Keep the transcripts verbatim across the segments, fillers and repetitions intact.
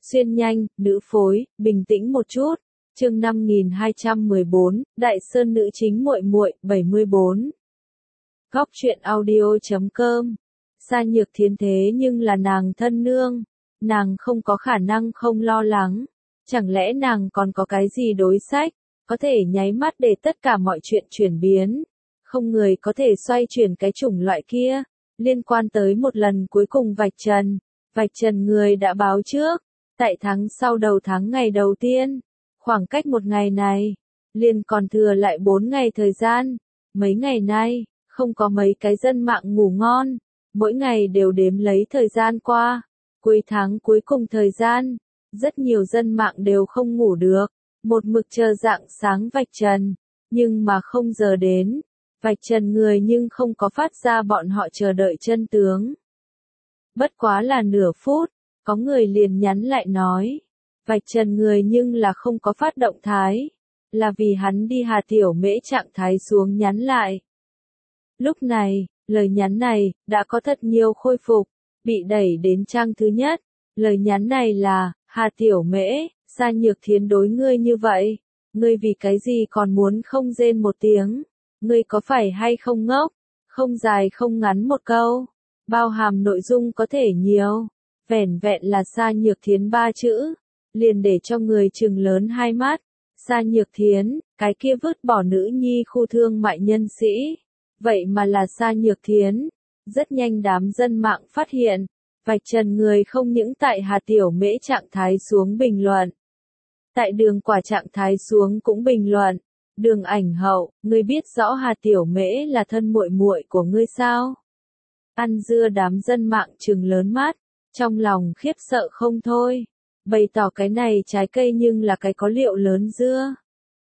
Xuyên nhanh, nữ phối, bình tĩnh một chút. Chương năm nghìn hai trăm mười bốn, Đại Sơn nữ chính muội muội, bảy mươi bốn. Góc truyện audio chấm com. Sa Nhược Thiến thế nhưng là nàng thân nương, nàng không có khả năng không lo lắng. Chẳng lẽ nàng còn có cái gì đối sách, có thể nháy mắt để tất cả mọi chuyện chuyển biến? Không người có thể xoay chuyển cái chủng loại kia. Liên quan tới một lần cuối cùng vạch trần, vạch trần người đã báo trước, tại tháng sau đầu tháng ngày đầu tiên, khoảng cách một ngày này, liền còn thừa lại bốn ngày thời gian. Mấy ngày nay, không có mấy cái dân mạng ngủ ngon, mỗi ngày đều đếm lấy thời gian qua. Cuối tháng cuối cùng thời gian, rất nhiều dân mạng đều không ngủ được, một mực chờ rạng sáng vạch trần, nhưng mà không giờ đến, vạch trần người nhưng không có phát ra bọn họ chờ đợi chân tướng. Bất quá là nửa phút, có người liền nhắn lại nói, vạch trần người nhưng là không có phát động thái, là vì hắn đi Hà Tiểu Mễ trạng thái xuống nhắn lại. Lúc này, lời nhắn này, đã có thật nhiều khôi phục, bị đẩy đến trang thứ nhất. Lời nhắn này là, Hà Tiểu Mễ, Sa Nhược Thiến đối ngươi như vậy, ngươi vì cái gì còn muốn không rên một tiếng, ngươi có phải hay không ngốc, không dài không ngắn một câu, bao hàm nội dung có thể nhiều, vẻn vẹn là Sa Nhược Thiến ba chữ, liền để cho người trừng lớn hai mắt. Sa Nhược Thiến, cái kia vứt bỏ nữ nhi khu thương mại nhân sĩ, vậy mà là Sa Nhược Thiến. Rất nhanh đám dân mạng phát hiện, vạch trần người không những tại Hà Tiểu Mễ trạng thái xuống bình luận, tại Đường Quả trạng thái xuống cũng bình luận. Đường Ảnh Hậu, ngươi biết rõ Hà Tiểu Mễ là thân muội muội của ngươi sao? Ăn dưa đám dân mạng trừng lớn mắt, trong lòng khiếp sợ không thôi, bày tỏ cái này trái cây nhưng là cái có liệu lớn dưa.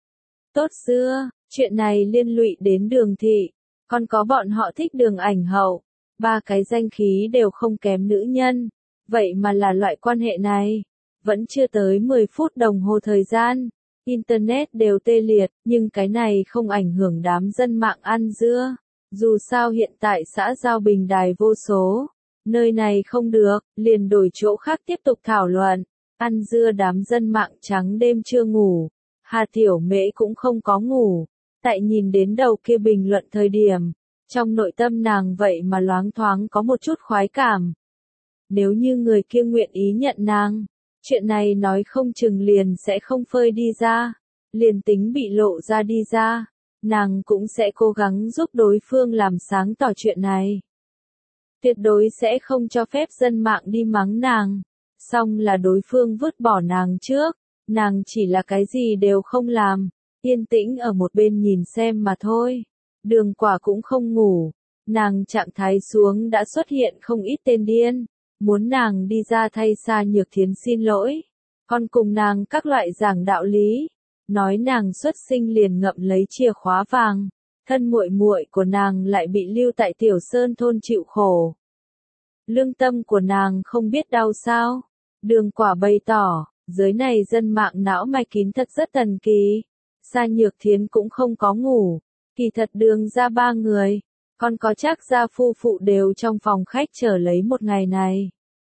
Tốt dưa, chuyện này liên lụy đến Đường thị, còn có bọn họ thích Đường Ảnh Hậu, ba cái danh khí đều không kém nữ nhân, vậy mà là loại quan hệ này. Vẫn chưa tới mười phút đồng hồ thời gian, Internet đều tê liệt, nhưng cái này không ảnh hưởng đám dân mạng ăn dưa. Dù sao hiện tại xã giao bình đài vô số, nơi này không được, liền đổi chỗ khác tiếp tục thảo luận. Ăn dưa đám dân mạng trắng đêm chưa ngủ, Hà Tiểu Mễ cũng không có ngủ, tại nhìn đến đầu kia bình luận thời điểm, trong nội tâm nàng vậy mà loáng thoáng có một chút khoái cảm. Nếu như người kia nguyện ý nhận nàng, chuyện này nói không chừng liền sẽ không phơi đi ra, liền tính bị lộ ra đi ra, nàng cũng sẽ cố gắng giúp đối phương làm sáng tỏ chuyện này. Tuyệt đối sẽ không cho phép dân mạng đi mắng nàng, xong là đối phương vứt bỏ nàng trước, nàng chỉ là cái gì đều không làm, yên tĩnh ở một bên nhìn xem mà thôi. Đường Quả cũng không ngủ, nàng trạng thái xuống đã xuất hiện không ít tên điên, muốn nàng đi ra thay Sa Nhược Thiến xin lỗi, còn cùng nàng các loại giảng đạo lý, nói nàng xuất sinh liền ngậm lấy chìa khóa vàng, thân muội muội của nàng lại bị lưu tại Tiểu Sơn thôn chịu khổ. Lương tâm của nàng không biết đau sao? Đường Quả bày tỏ, giới này dân mạng não mạch kín thật rất thần kỳ. Sa Nhược Thiến cũng không có ngủ, kỳ thật Đường ra ba người, còn có Trác gia phu phụ đều trong phòng khách chờ lấy một ngày này.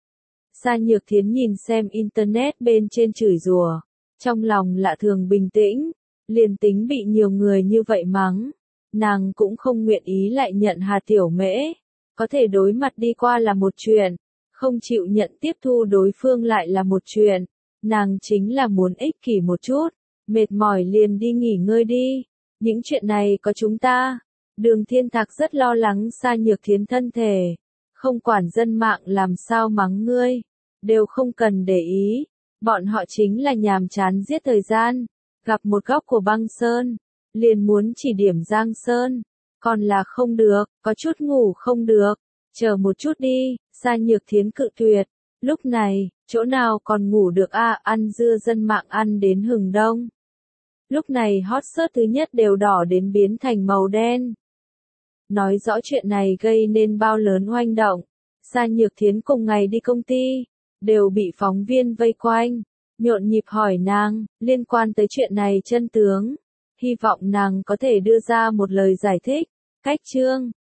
Sa Nhược Thiến nhìn xem Internet bên trên chửi rủa, trong lòng lạ thường bình tĩnh, liền tính bị nhiều người như vậy mắng, nàng cũng không nguyện ý lại nhận Hà Tiểu Mễ, có thể đối mặt đi qua là một chuyện, không chịu nhận tiếp thu đối phương lại là một chuyện, nàng chính là muốn ích kỷ một chút, mệt mỏi liền đi nghỉ ngơi đi, những chuyện này có chúng ta. Đường Thiên Thạc rất lo lắng Sa Nhược Thiến thân thể, không quản dân mạng làm sao mắng ngươi, đều không cần để ý, bọn họ chính là nhàm chán giết thời gian, gặp một góc của băng sơn, liền muốn chỉ điểm Giang Sơn, còn là không được, có chút ngủ không được, chờ một chút đi. Sa Nhược Thiến cự tuyệt, lúc này, chỗ nào còn ngủ được a à, ăn dưa dân mạng ăn đến hừng đông. Lúc này hot search thứ nhất đều đỏ đến biến thành màu đen. Nói rõ chuyện này gây nên bao lớn oanh động, Sa Nhược Thiến cùng ngày đi công ty, đều bị phóng viên vây quanh, nhộn nhịp hỏi nàng, liên quan tới chuyện này chân tướng, hy vọng nàng có thể đưa ra một lời giải thích. Cách chương